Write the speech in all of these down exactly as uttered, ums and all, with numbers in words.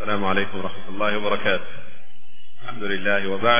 السلام عليكم ورحمة الله وبركاته. الحمد لله وبعد.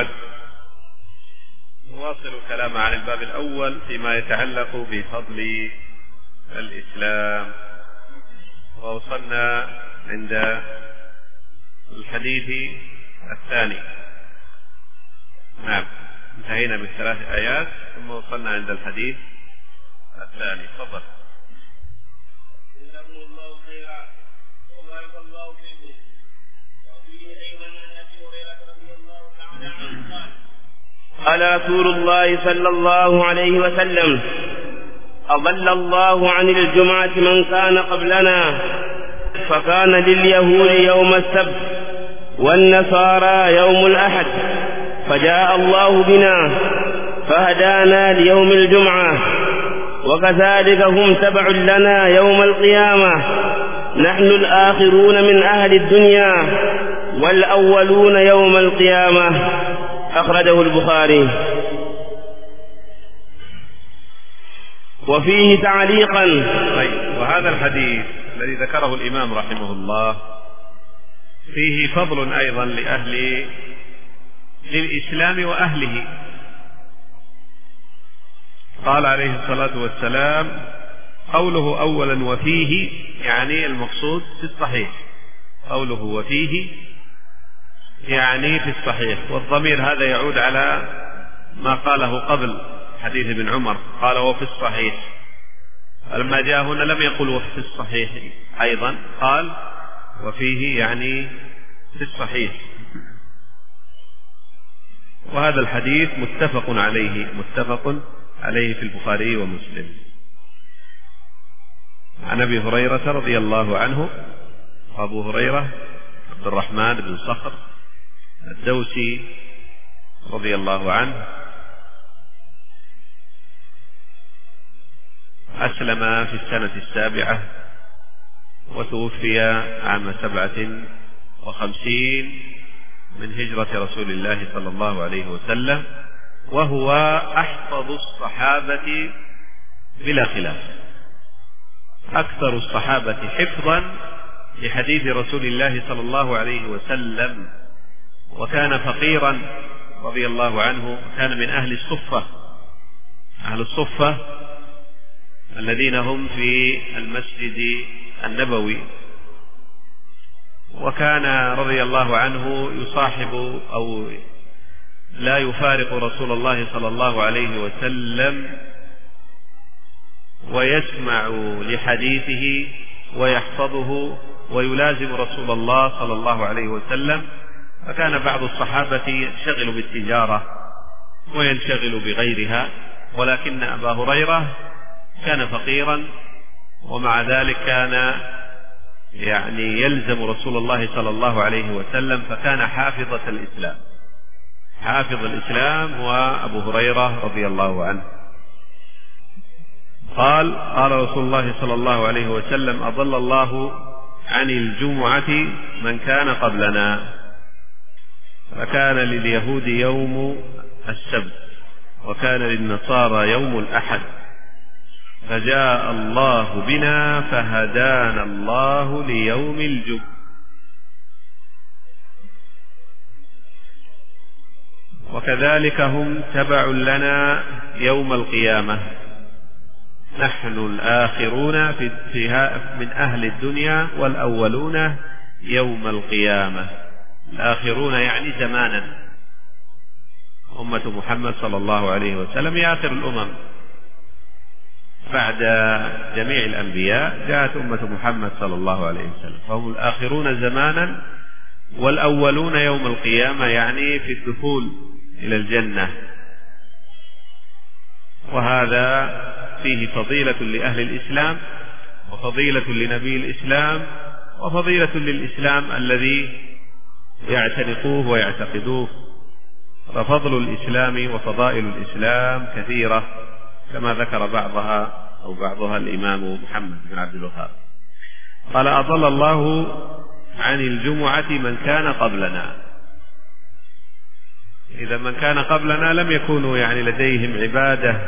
نواصل الكلام عن الباب الأول فيما يتعلق بفضل الإسلام، ووصلنا عند الحديث الثاني. نعم، انتهينا بالثلاث آيات ثم وصلنا عند الحديث الثاني. تفضل. جزاكم الله خيرا وبارك الله فيكم. وفيه أيضا عن أبي هريرة رضي الله تعالى عنه قال: قال رسول الله صلى الله عليه وسلم: أضل الله عن الجمعة من كان قبلنا، فكان لليهود يوم السبت والنصارى يوم الأحد، فجاء الله بنا فهدانا ليوم الجمعة، وكذلك هم تبع لنا يوم القيامة، نحن الآخرون من أهل الدنيا والأولون يوم القيامة. أخرجه البخاري. وفيه تعليقا. طيب، وهذا الحديث الذي ذكره الإمام رحمه الله فيه فضل أيضا لأهل للإسلام وأهله. قال عليه الصلاة والسلام: قوله أولا وفيه يعني المقصود في الصحيح، قوله وفيه يعني في الصحيح، والضمير هذا يعود على ما قاله قبل حديث ابن عمر، قال وفي الصحيح. فلما جاء هنا لم يقل وفي الصحيح أيضا، قال وفيه يعني في الصحيح. وهذا الحديث متفق عليه متفق عليه في البخاري ومسلم. عن أبي هريرة رضي الله عنه، وأبو هريرة عبد الرحمن بن صخر الدوسي رضي الله عنه أسلم في السنة السابعة وتوفي عام سبعة وخمسين من هجرة رسول الله صلى الله عليه وسلم، وهو أحفظ الصحابة بلا خلاف، أكثر الصحابة حفظا لحديث رسول الله صلى الله عليه وسلم، وكان فقيرا رضي الله عنه، وكان من أهل الصفة أهل الصفة الذين هم في المسجد النبوي. وكان رضي الله عنه يصاحب أو لا يفارق رسول الله صلى الله عليه وسلم، ويسمع لحديثه ويحفظه ويلازم رسول الله صلى الله عليه وسلم. فكان بعض الصحابة ينشغل بالتجارة وينشغل بغيرها، ولكن أبا هريرة كان فقيرا، ومع ذلك كان يعني يلزم رسول الله صلى الله عليه وسلم، فكان حافظة الإسلام حافظ الإسلام هو أبو هريرة رضي الله عنه. قال: قال رسول الله صلى الله عليه وسلم: أضل الله عن الجمعة من كان قبلنا، فكان لليهود يوم السبت وكان للنصارى يوم الأحد، فجاء الله بنا فهدانا الله ليوم الجمعة، وكذلك هم تبع لنا يوم القيامة، نحن الآخرون في فيها من أهل الدنيا والأولون يوم القيامة. الآخرون يعني زمانا، أمة محمد صلى الله عليه وسلم هي آخر الأمم بعد جميع الأنبياء، جاءت أمة محمد صلى الله عليه وسلم، فهم الآخرون زمانا والأولون يوم القيامة، يعني في الدخول إلى الجنة. وهذا فيه فضيلة لأهل الإسلام، وفضيلة لنبي الإسلام، وفضيلة للإسلام الذي يعتنقوه ويعتقدوه. ففضل الإسلام وفضائل الإسلام كثيرة كما ذكر بعضها أو بعضها الإمام محمد بن عبد الوهاب. قال: أضل الله عن الجمعة من كان قبلنا. إذا من كان قبلنا لم يكونوا يعني لديهم عبادة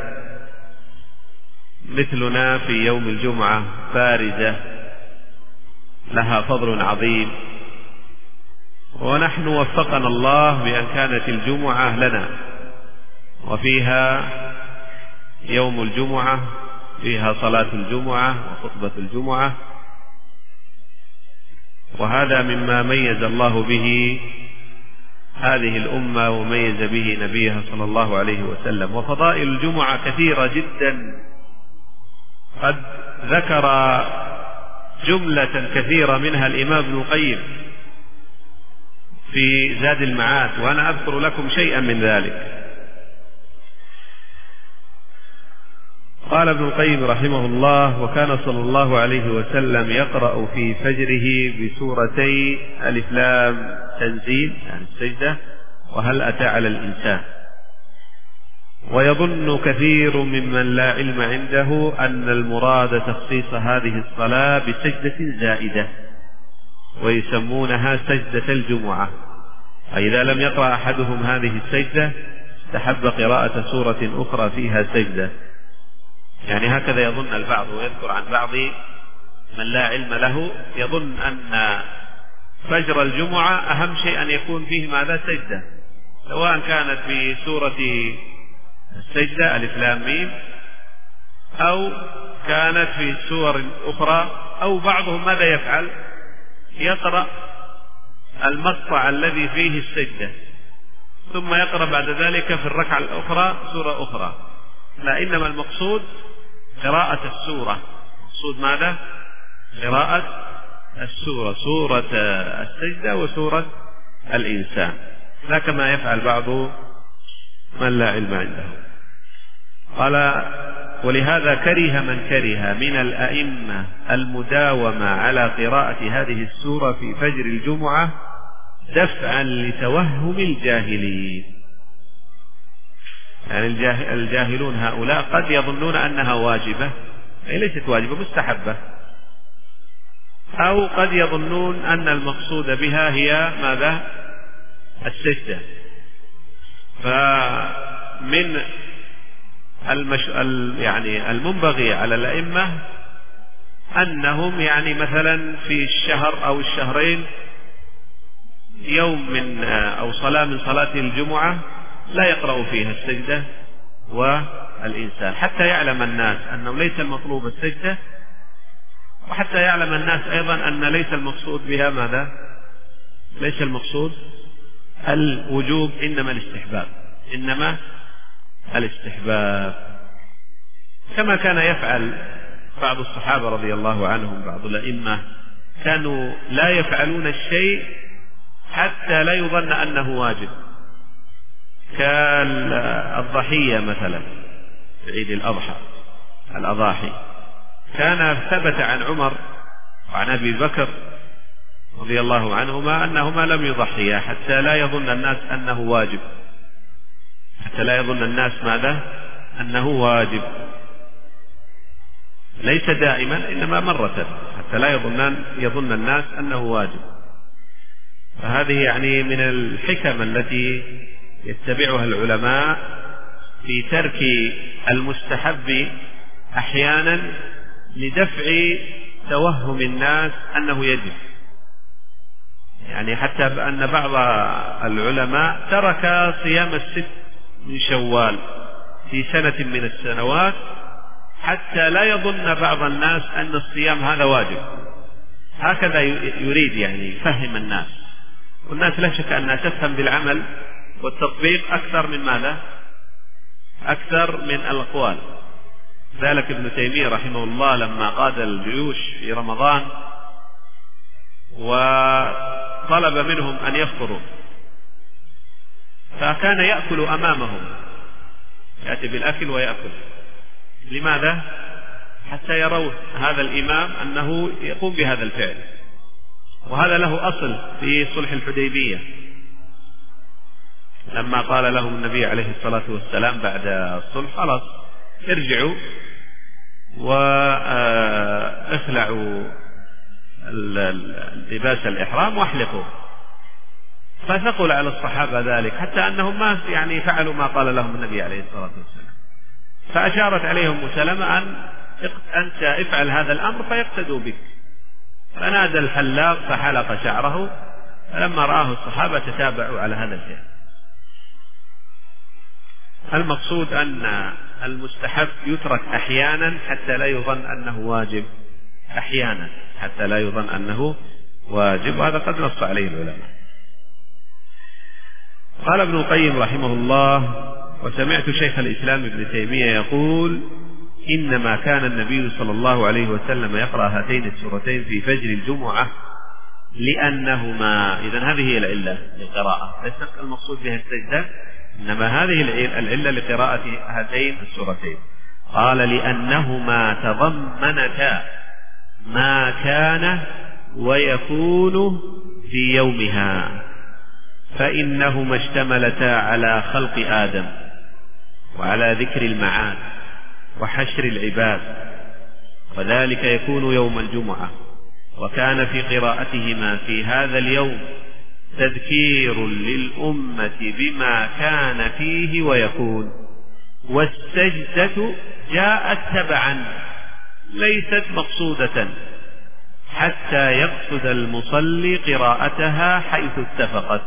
مثلنا في يوم الجمعة بارزة لها فضل عظيم، ونحن وفقنا الله بأن كانت الجمعة لنا، وفيها يوم الجمعة، فيها صلاة الجمعة وخطبة الجمعة، وهذا مما ميز الله به هذه الأمة وميز به نبيها صلى الله عليه وسلم. وفضائل الجمعة كثيرة جدا، قد ذكر جملة كثيرة منها الإمام ابن القيم في زاد المعاد، وأنا أذكر لكم شيئا من ذلك. قال ابن القيم رحمه الله: وكان صلى الله عليه وسلم يقرأ في فجره بسورتي ألف لام تنزيل يعني السجدة وهل أتى على الإنسان. ويظن كثير ممن لا علم عنده أن المراد تخصيص هذه الصلاة بسجدة زائدة، ويسمونها سجدة الجمعة، فإذا لم يقرأ أحدهم هذه السجدة استحب قراءة سورة أخرى فيها سجدة. يعني هكذا يظن البعض، ويذكر عن بعض من لا علم له يظن أن فجر الجمعة أهم شيء أن يكون فيه ماذا؟ سجدة، سواء كانت في سورة السجدة ألف لام ميم أو كانت في سور أخرى، أو بعضهم ماذا يفعل؟ يقرأ المقطع الذي فيه السجدة ثم يقرأ بعد ذلك في الركعة الأخرى سورة أخرى. لا، إنما المقصود قراءة السورة. المقصود ماذا؟ قراءة السورة، سورة السجدة وسورة الإنسان، لا كما يفعل بعض من لا علم عنده. قال: ولهذا كره من كره من الأئمة المداومة على قراءة هذه السورة في فجر الجمعة دفعا لتوهم الجاهلين. يعني الجاهلون هؤلاء قد يظنون أنها واجبة، أي ليست واجبة، مستحبة، أو قد يظنون أن المقصود بها هي ماذا؟ السجدة. فمن المش... يعني المنبغي على الأئمة أنهم يعني مثلا في الشهر أو الشهرين يوم من أو صلاة من صلاة الجمعة لا يقرأ فيها السجدة والإنسان، حتى يعلم الناس أنه ليس المطلوب السجدة، وحتى يعلم الناس أيضا أن ليس المقصود بها ماذا؟ ليس المقصود الوجوب، إنما الاستحباب، إنما الاستحباب، كما كان يفعل بعض الصحابة رضي الله عنهم. بعض الأئمة كانوا لا يفعلون الشيء حتى لا يظن أنه واجب، كالضحية مثلا في عيد الأضحى، الأضاحي، كان ثبت عن عمر وعن أبي بكر رضي الله عنهما أنهما لم يضحيا حتى لا يظن الناس أنه واجب، حتى لا يظن الناس ماذا؟ أنه واجب، ليس دائما إنما مرة، حتى لا يظن يظن الناس أنه واجب. فهذه يعني من الحكم التي يتبعها العلماء في ترك المستحب أحيانا لدفع توهم الناس أنه يجب. يعني حتى أن بعض العلماء ترك صيام الست من شوال في سنة من السنوات حتى لا يظن بعض الناس أن الصيام هذا واجب. هكذا يريد يعني يفهم الناس، والناس لا شك أنها تفهم بالعمل والتطبيق أكثر من ماذا؟ أكثر من الأقوال. ذلك ابن تيمية رحمه الله لما قاد الجيوش في رمضان وطلب منهم أن يفطروا، فكان يأكل أمامهم، يأتي بالأكل ويأكل. لماذا؟ حتى يروا هذا الإمام أنه يقوم بهذا الفعل. وهذا له أصل في صلح الحديبية، لما قال لهم النبي عليه الصلاة والسلام بعد الصلح: خلاص ارجعوا واخلعوا لباس الإحرام واحلقوا. فثقل على الصحابة ذلك حتى أنهم ما يعني فعلوا ما قال لهم النبي عليه الصلاة والسلام. فأشارت عليهم مسلمة أن أنت افعل هذا الأمر فيقتدوا بك. فنادى الحلاق فحلق شعره فلما رآه الصحابة تتابعوا على هذا الفعل. المقصود أن المستحب يترك أحيانا حتى لا يظن أنه واجب، أحيانا حتى لا يظن أنه واجب، وهذا قد نص عليه العلماء. قال ابن القيم رحمه الله: وسمعت شيخ الإسلام ابن تيمية يقول: إنما كان النبي صلى الله عليه وسلم يقرأ هاتين السورتين في فجر الجمعة لأنهما، إذن هذه هي العلة للقراءة، ليس المقصود بها السجدة، إنما هذه العلة لقراءة هاتين السورتين. قال: لأنهما تضمنتا ما كان ويكون في يومها، فإنهما اشتملتا على خلق آدم وعلى ذكر المعاد وحشر العباد، وذلك يكون يوم الجمعة. وكان في قراءتهما في هذا اليوم تذكير للأمة بما كان فيه ويكون، والسجدة جاءت تبعا ليست مقصودة حتى يقصد المصلي قراءتها حيث اتفقت،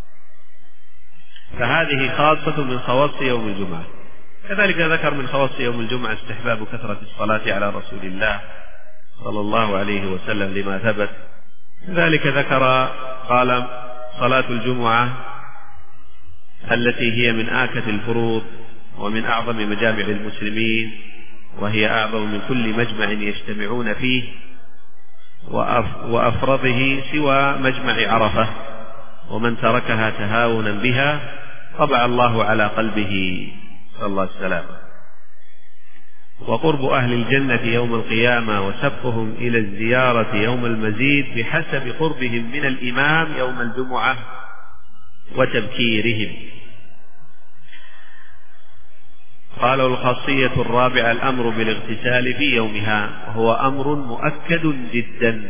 فهذه خاصة من خواص يوم الجمعة. كذلك ذكر من خواص يوم الجمعة استحباب كثرة الصلاة على رسول الله صلى الله عليه وسلم لما ثبت. كذلك ذكر قال: صلاة الجمعة التي هي من آكد الفروض ومن أعظم مجامع المسلمين، وهي أعظم من كل مجمع يجتمعون فيه، وأفرضه سوى مجمع عرفة، ومن تركها تهاونا بها طبع الله على قلبه، صلى الله عليه وسلم. وقرب أهل الجنة يوم القيامة وسبقهم إلى الزيارة يوم المزيد بحسب قربهم من الإمام يوم الجمعة وتبكيرهم. قال: الخاصية الرابعة الأمر بالاغتسال في يومها، وهو أمر مؤكد جدا،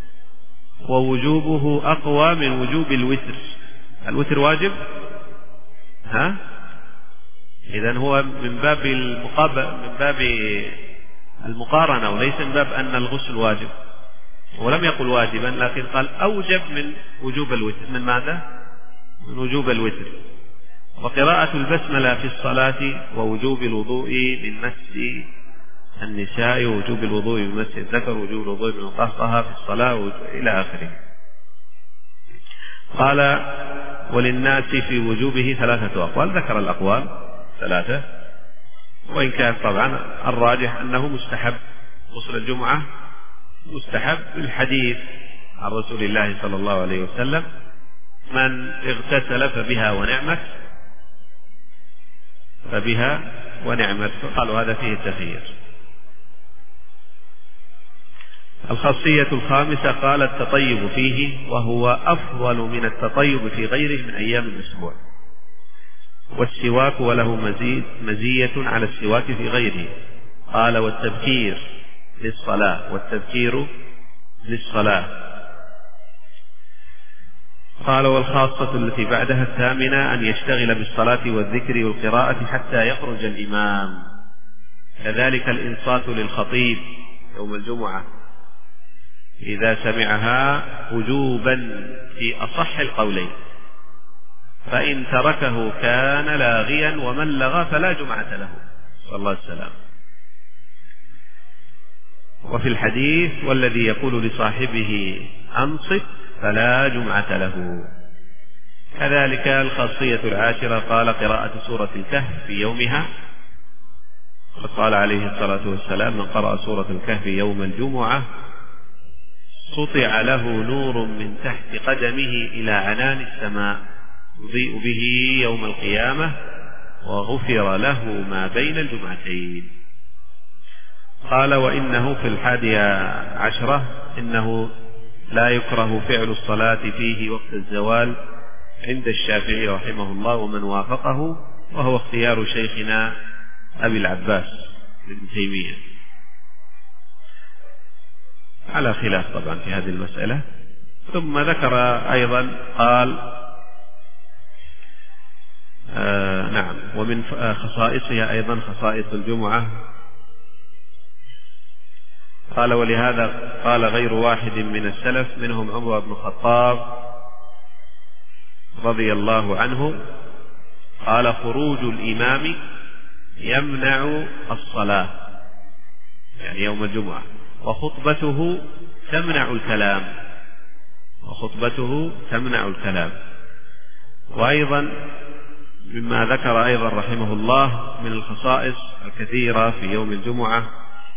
ووجوبه أقوى من وجوب الوتر. الوتر واجب؟ ها؟ إذن هو من باب المقابل، من باب المقارنة، وليس من باب أن الغسل واجب. ولم يقل واجبا، لكن قال أوجب من وجوب الوتر. من ماذا؟ من وجوب الوتر. وقراءة البسملة في الصلاة، ووجوب الوضوء من مس النساء، ووجوب الوضوء من مس الذكر، ووجوب الوضوء من القهقه في الصلاة، إلى آخره. قال: وللناس في وجوبه ثلاثة أقوال. ذكر الأقوال ثلاثة، وإن كان طبعا الراجح أنه مستحب. غسل الجمعة مستحب الحديث عن رسول الله صلى الله عليه وسلم: من اغتسل فبها ونعمت، فبها ونعمت. فقالوا هذا فيه التخيير. الخاصية الخامسة قال: التطيب فيه، وهو أفضل من التطيب في غيره من أيام الأسبوع. والسواك وله مزيد مزية على السواك في غيره. قال: والتبكير للصلاة، والتبكير للصلاة. قال: والخاصة التي بعدها الثامنة أن يشتغل بالصلاة والذكر والقراءة حتى يخرج الإمام. كذلك الإنصات للخطيب يوم الجمعة إذا سمعها وجوبا في أصح القولين، فإن تركه كان لاغيا، ومن لغى فلا جمعة له، صلى الله عليه وسلم. وفي الحديث: والذي يقول لصاحبه أنصت فلا جمعة له. كذلك الخاصية العاشرة قال: قراءة سورة الكهف في يومها. قال عليه الصلاة والسلام: من قرأ سورة الكهف يوم الجمعة سطع له نور من تحت قدمه إلى عنان السماء يضيء به يوم القيامة، وغفر له ما بين الجمعتين. قال: وإنه في الحادية عشرة إنه لا يكره فعل الصلاة فيه وقت الزوال عند الشافعي رحمه الله ومن وافقه، وهو اختيار شيخنا أبي العباس ابن تيمية، على خلاف طبعا في هذه المسألة. ثم ذكر أيضا قال: آه نعم، ومن خصائصها أيضا خصائص الجمعة. قال: ولهذا قال غير واحد من السلف منهم عمر بن الخطاب رضي الله عنه قال: خروج الإمام يمنع الصلاة، يعني يوم الجمعة، وخطبته تمنع الكلام، وخطبته تمنع الكلام. وأيضا مما ذكر أيضا رحمه الله من الخصائص الكثيرة في يوم الجمعة،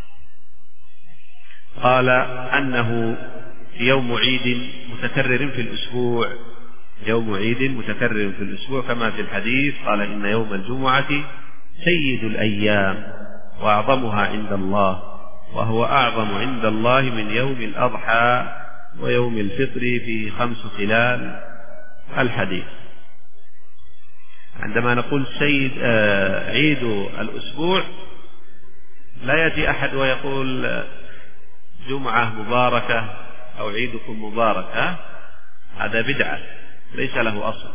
قال أنه يوم عيد متكرر في الأسبوع، يوم عيد متكرر في الأسبوع، كما في الحديث قال: إن يوم الجمعة سيد الأيام وأعظمها عند الله، وهو أعظم عند الله من يوم الأضحى ويوم الفطر في خمس خلال الحديث. عندما نقول سيد آه عيد الأسبوع، لا يأتي أحد ويقول جمعة مباركة أو عيدكم مبارك، هذا بدعة ليس له أصل.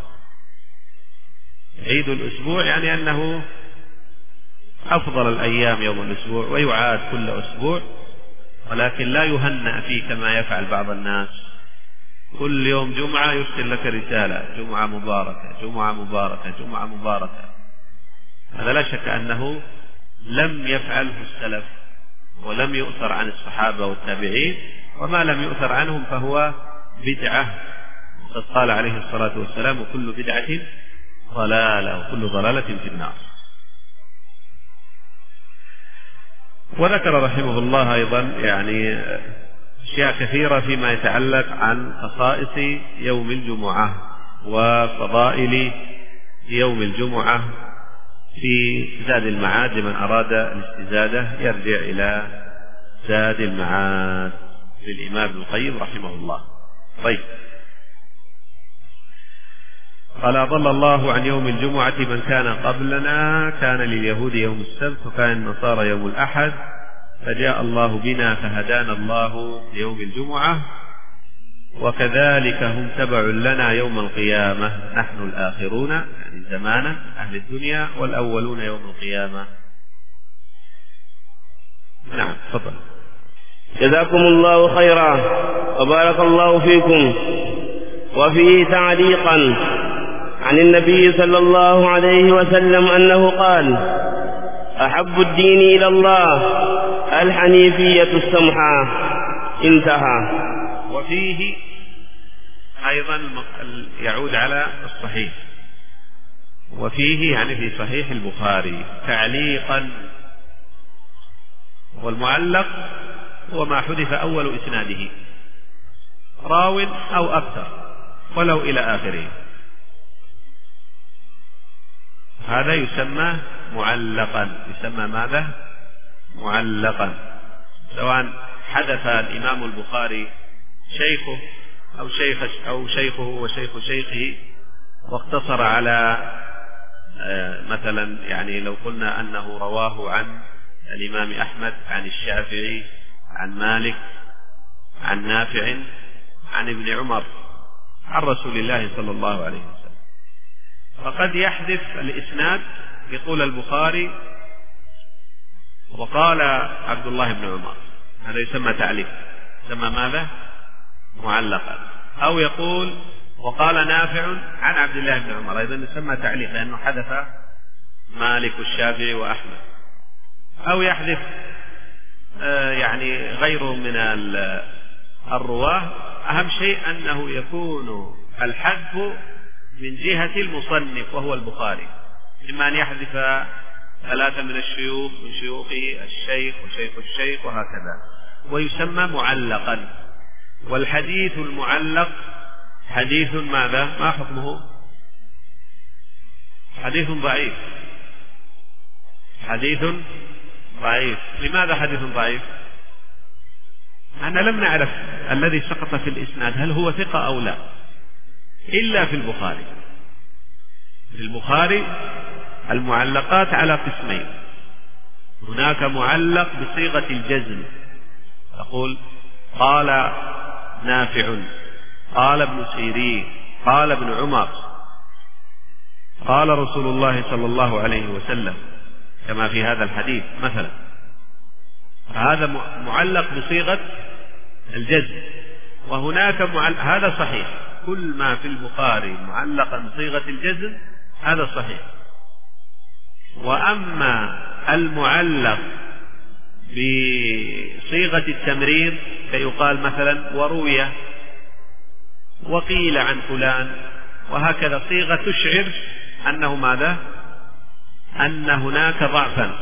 عيد الأسبوع يعني أنه أفضل الأيام يوم الأسبوع، ويعاد كل أسبوع، ولكن لا يهنأ فيه كما يفعل بعض الناس. كل يوم جمعة يرسل لك رسالة: جمعة مباركة، جمعة مباركة، جمعة مباركة. هذا لا شك أنه لم يفعله السلف، ولم يؤثر عن الصحابة والتابعين، وما لم يؤثر عنهم فهو بدعة. قد قال عليه الصلاة والسلام: وكل بدعة ضلالة، وكل ضلالة في النار. وذكر رحمه الله أيضا يعني أشياء كثيرة فيما يتعلق عن خصائص يوم الجمعة وفضائل يوم الجمعة في زاد المعاد، لمن أراد الاستزادة يرجع إلى زاد المعاد للإمام ابن القيم رحمه الله. طيب، قال: أضل الله عن يوم الجمعة من كان قبلنا، كان لليهود يوم السبت وكان النصارى يوم الأحد، فجاء الله بنا فهدانا الله ليوم الجمعة، وكذلك هم تبع لنا يوم القيامة، نحن الآخرون يعني زمانا أهل الدنيا، والأولون يوم القيامة. نعم، تفضل. جزاكم الله خيرا وبارك الله فيكم. وفيه تعليقا عن النبي صلى الله عليه وسلم أنه قال: أحب الدين إلى الله الحنيفية السمحة. انتهى. وفيه أيضا يعود على الصحيح، وفيه يعني في صحيح البخاري تعليقا، والمعلق هو ما حذف أول إسناده، راو أو أكثر ولو إلى آخره، هذا يسمى معلقا. يسمى ماذا؟ معلقا، سواء حدث الإمام البخاري شيخه أو شيخ أو شيخه وشيخ شيخه، واقتصر على مثلا يعني لو قلنا أنه رواه عن الإمام أحمد عن الشافعي عن مالك عن نافع عن ابن عمر عن رسول الله صلى الله عليه وسلم، فقد يحذف الإسناد، يقول البخاري: وقال عبد الله بن عمر، هذا يسمى تعليق، يسمى ماذا؟ معلقا. أو يقول: وقال نافع عن عبد الله بن عمر، أيضا يسمى تعليق لأنه حذف مالك والشافعي وأحمد. أو يحذف آه يعني غيره من الرواه. أهم شيء أنه يكون الحذف من جهة المصنف وهو البخاري، إما أن يحذف ثلاثة من الشيوخ من شيوخه، الشيخ وشيخ الشيخ وهكذا، ويسمى معلقا. والحديث المعلق حديث ماذا؟ ما حكمه؟ حديث ضعيف. حديث ضعيف. لماذا حديث ضعيف؟ أنا لم نعرف الذي سقط في الإسناد هل هو ثقة أو لا، إلا في البخاري. في البخاري المعلقات على قسمين: هناك معلق بصيغة الجزم، تقول: قال نافع، قال ابن سيرين، قال ابن عمر، قال رسول الله صلى الله عليه وسلم، كما في هذا الحديث مثلا. هذا معلق بصيغة الجزم. وهناك معلق، هذا صحيح، كل ما في البخاري معلقا بصيغة الجزم هذا صحيح. وأما المعلق بصيغة التمرير فيقال مثلا وروي وقيل عن فلان، وهكذا صيغة تشعر أنه ماذا؟ أن هناك ضعفا،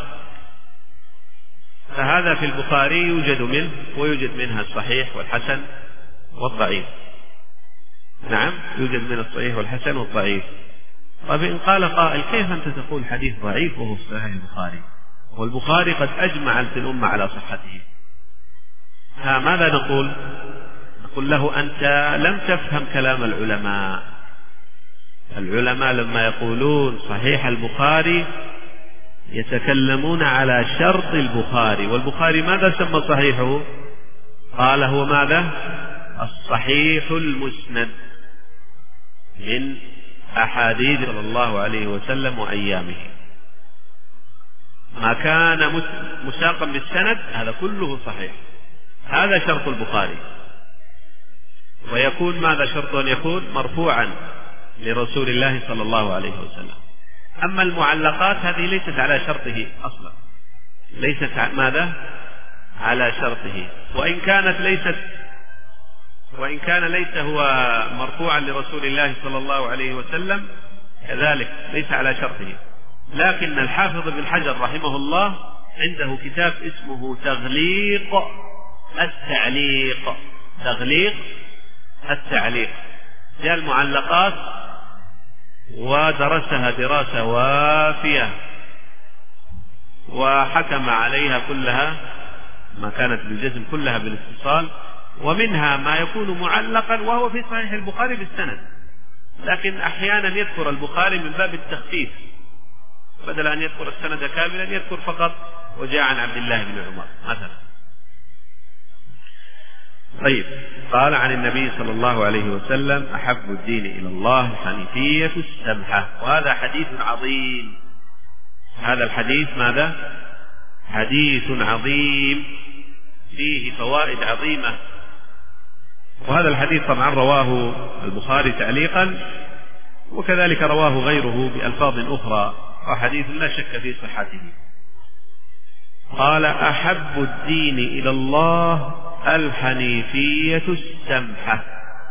فهذا في البخاري يوجد منه، ويوجد منها الصحيح والحسن والضعيف. نعم، يوجد من الصحيح والحسن والضعيف. طيب إن قال قائل كيف أنت تقول حديث ضعيف وهو في صحيح البخاري والبخاري قد أجمع في الأمة على صحته؟ ها ماذا نقول؟ نقول له أنت لم تفهم كلام العلماء. العلماء لما يقولون صحيح البخاري يتكلمون على شرط البخاري، والبخاري ماذا سمى صحيحه؟ قال هو ماذا؟ الصحيح المسند من أحاديث صلى الله عليه وسلم وأيامه. ما كان مساقا بالسند هذا كله صحيح، هذا شرط البخاري. ويكون ماذا شرط؟ أن يكون مرفوعا لرسول الله صلى الله عليه وسلم. أما المعلقات هذه ليست على شرطه أصلا، ليست ماذا؟ على شرطه. وإن كانت ليست وإن كان ليس هو مرفوعا لرسول الله صلى الله عليه وسلم كذلك ليس على شرطه. لكن الحافظ بن حجر رحمه الله عنده كتاب اسمه تغليق التعليق. تغليق التعليق جاء المعلقات ودرسها دراسة وافية وحكم عليها كلها، ما كانت بالجزم كلها بالاتصال، ومنها ما يكون معلقا وهو في صحيح البخاري بالسند، لكن أحيانا يذكر البخاري من باب التخفيف، بدل أن يذكر السند كاملا يذكر فقط وجاء عن عبد الله بن عمر مثلا. طيب، قال عن النبي صلى الله عليه وسلم أحب الدين إلى الله الحنيفية السمحة. وهذا حديث عظيم. هذا الحديث ماذا؟ حديث عظيم فيه فوائد عظيمة. وهذا الحديث طبعا رواه البخاري تعليقا، وكذلك رواه غيره بألفاظ أخرى، وحديث لا شك في صحته. قال أحب الدين إلى الله الحنيفية السمحة.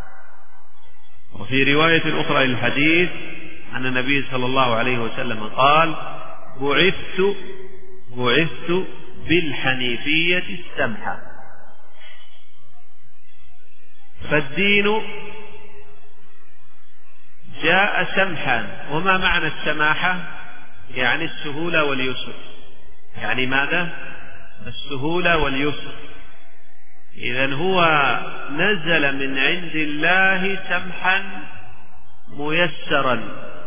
وفي رواية أخرى للحديث أن النبي صلى الله عليه وسلم قال بعثت بعثت بالحنيفية السمحة. فالدين جاء سمحا. وما معنى السماحة؟ يعني السهولة واليسر. يعني ماذا؟ السهولة واليسر. إذن هو نزل من عند الله سمحا ميسرا،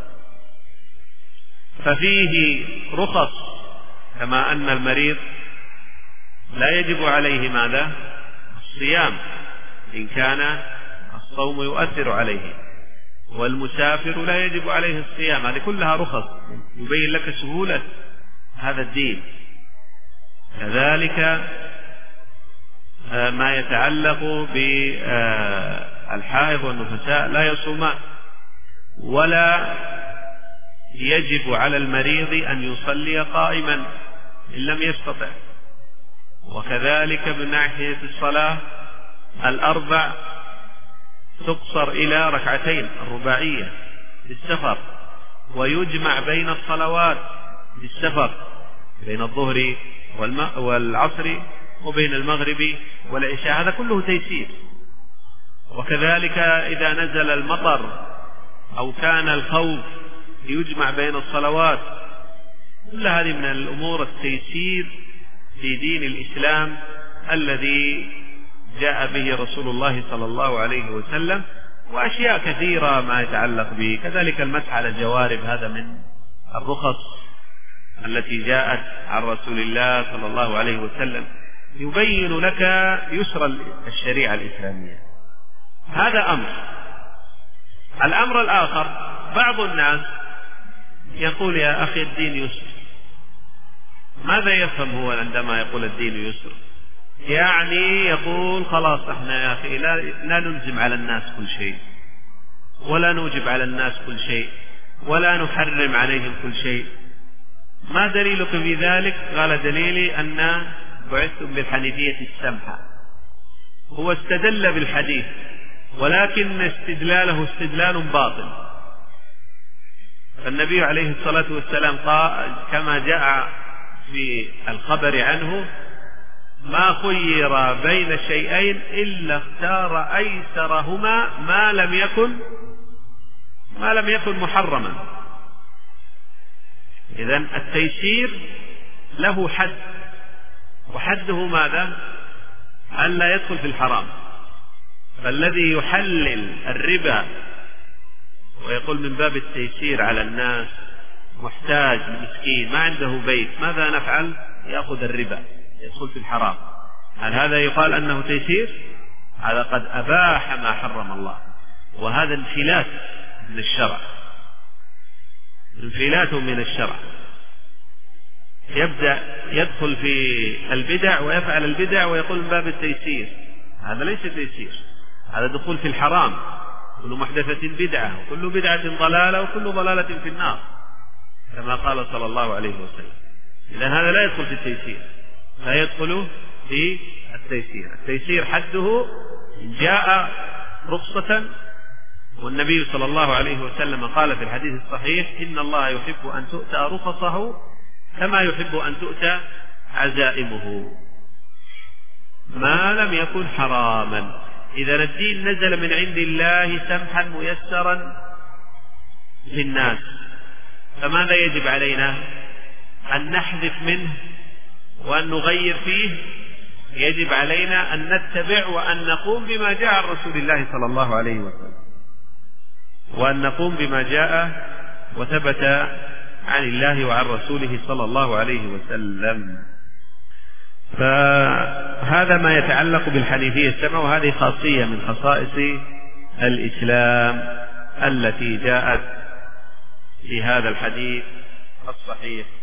ففيه رخص، كما أن المريض لا يجب عليه ماذا؟ الصيام إن كان الصوم يؤثر عليه، والمسافر لا يجب عليه الصيام. هذه كلها رخص يبين لك سهولة هذا الدين. كذلك ما يتعلق بالحائض والنفساء لا يصومان، ولا يجب على المريض أن يصلي قائما إن لم يستطع. وكذلك من ناحية الصلاة الأربع تقصر إلى ركعتين الرباعية للسفر، ويجمع بين الصلوات للسفر بين الظهر والعصر وبين المغرب والعشاء. هذا كله تيسير. وكذلك إذا نزل المطر أو كان الخوف يجمع بين الصلوات. كل هذه من الأمور التيسير في دين الإسلام الذي جاء به رسول الله صلى الله عليه وسلم. وأشياء كثيرة ما يتعلق به، كذلك المسح على الجوارب هذا من الرخص التي جاءت عن رسول الله صلى الله عليه وسلم، يبين لك يسر الشريعة الإسلامية. هذا أمر. الأمر الآخر، بعض الناس يقول يا أخي الدين يسر. ماذا يفهم هو عندما يقول الدين يسر؟ يعني يقول خلاص احنا يا أخي لا, لا نلزم على الناس كل شيء، ولا نوجب على الناس كل شيء ولا نحرم عليهم كل شيء. ما دليلك في ذلك؟ قال دليلي أن بعثتم بالحنيفية السمحة. هو استدل بالحديث ولكن استدلاله استدلال باطل. النبي عليه الصلاة والسلام قال كما جاء في الخبر عنه: ما خير بين شيئين إلا اختار أيسرهما ما لم يكن ما لم يكن محرما. إذن التيسير له حد، وحده ماذا؟ ألا يدخل في الحرام. فالذي يحلل الربا ويقول من باب التيسير على الناس، محتاج مسكين ما عنده بيت، ماذا نفعل؟ يأخذ الربا، يدخل في الحرام. هل هذا يقال أنه تيسير؟ هذا قد أباح ما حرم الله، وهذا انفلات من الشرع، انفلات من الشرع. يبدأ يدخل في البدع ويفعل البدع ويقول من باب التيسير. هذا ليس تيسير، هذا دخول في الحرام. كل محدثة بدعة وكل بدعة ضلالة وكل ضلالة في النار، كما قال صلى الله عليه وسلم. إذن هذا لا يدخل في التيسير، لا يدخل في التيسير. التيسير حده جاء رخصة، والنبي صلى الله عليه وسلم قال في الحديث الصحيح: إن الله يحب أن تؤتى رخصه كما يحب أن تؤتى عزائمه ما لم يكن حراما. إذا الدين نزل من عند الله سمحا ميسرا للناس، فماذا يجب علينا؟ أن نحذف منه وأن نغير فيه. يجب علينا أن نتبع وأن نقوم بما جاء عن رسول الله صلى الله عليه وسلم، وأن نقوم بما جاء وثبت عن الله وعن رسوله صلى الله عليه وسلم. فهذا ما يتعلق بالحنيفية السمع، وهذه خاصية من خصائص الإسلام التي جاءت في هذا الحديث الصحيح.